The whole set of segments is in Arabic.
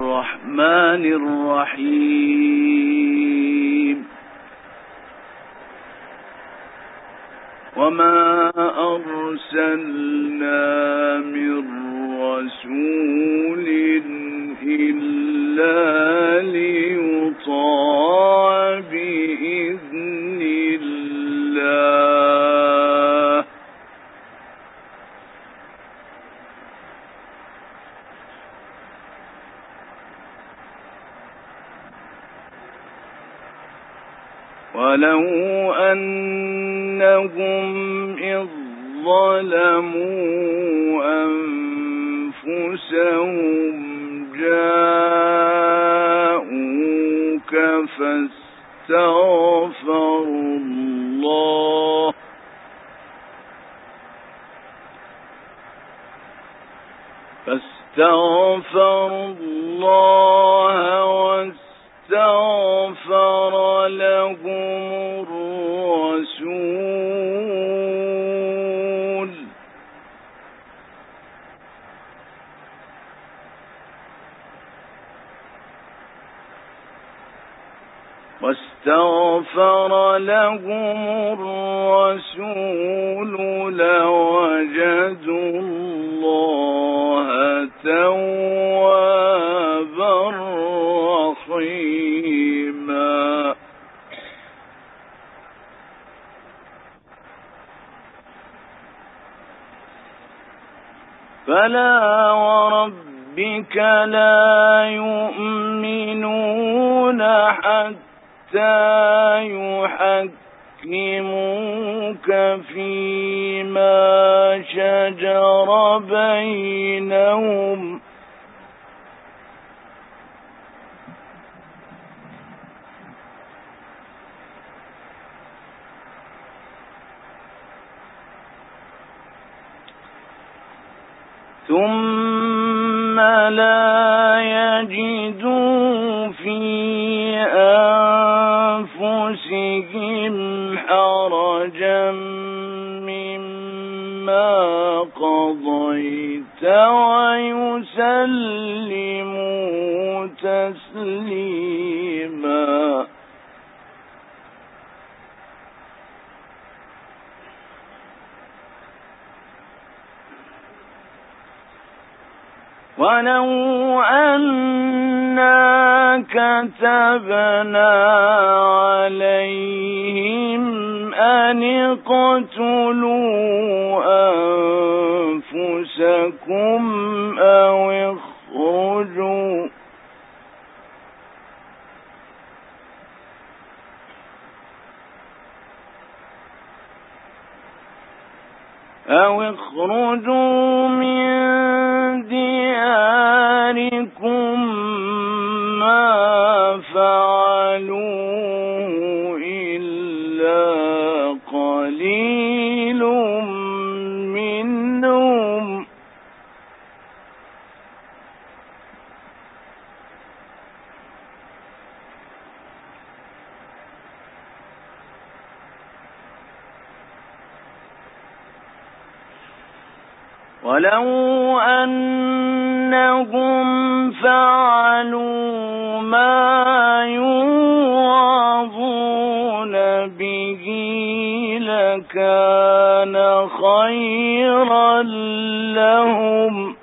الرحمن الرحيم وما أرسلنا من رسول إلا ليطاع بإذن الله ولو أنهم إذ ظلموا أنفسهم جاءوك فاستغفروا الله واستغفر لهم الرسول لوجدوا الله توابا رحيما فلا وربك لا يؤمنون حتى يحكموك فيما شجر بينهم ثم لا يجدوا في أنفسهم حرجا مما قضيت ويسلموا تسليما ولو أنا كتبنا عليهم أن اقتلوا أنفسكم أو اخرجوا من دياركم ما فعلوه إلا قليل منهم ولو أنهم فعلوا ما يوعظون به لكان خيرا لهم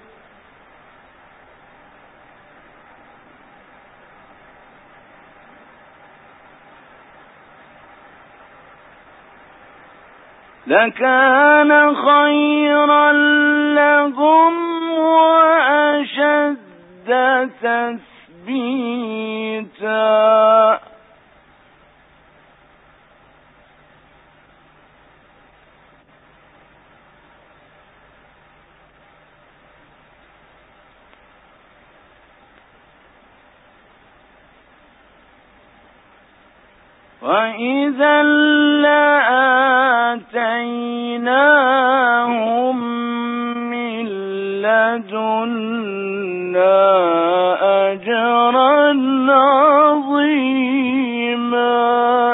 وأشد تثبيتا وإذا لآتيناهم من لدنا أجرا عظيما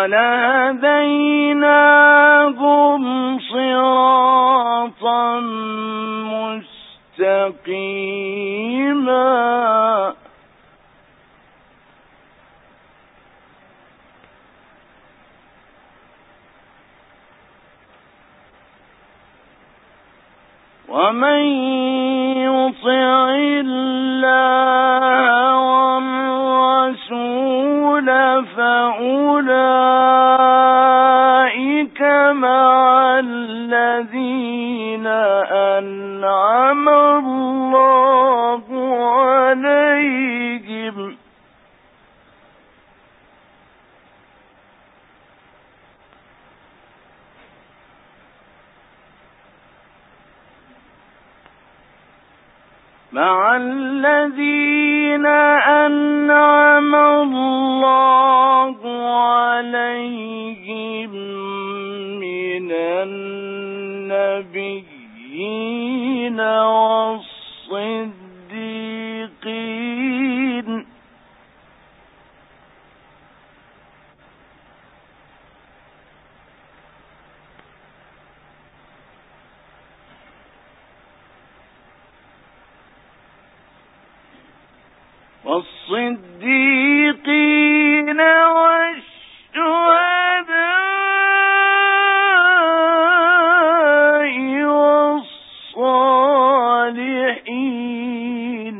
وَلَهَدَيْنَاهُمْ صِرَاطًا مُسْتَقِيمًا وَمَن يُطِعِ اللَّهَ وَالرَّسُولَ فَأُولَئِكَ مَعَ الَّذِينَ أَنْعَمَ اللَّهُ عَلَيْهِمْ مِنَ النَّبِيِّينَ والصديقين والشهداء والصالحين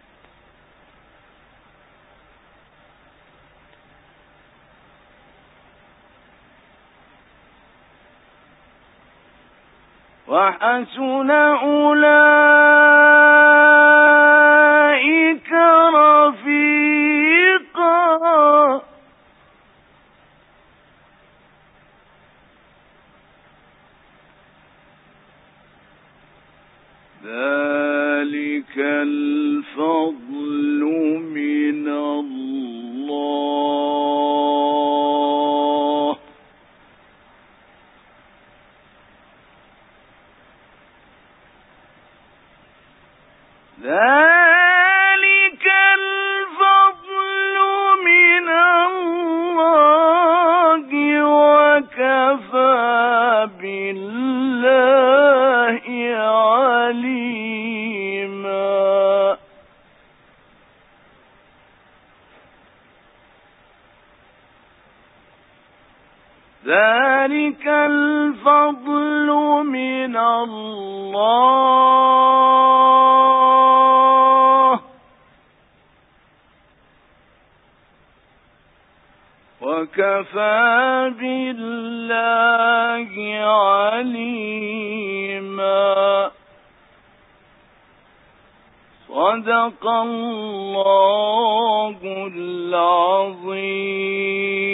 وحسن أولئك رفيقا ذلك الفضل من الله ذلك الفضل من الله وكفى بالله عليما ذلك الفضل من الله وكفى بالله عليما صدق الله العظيم.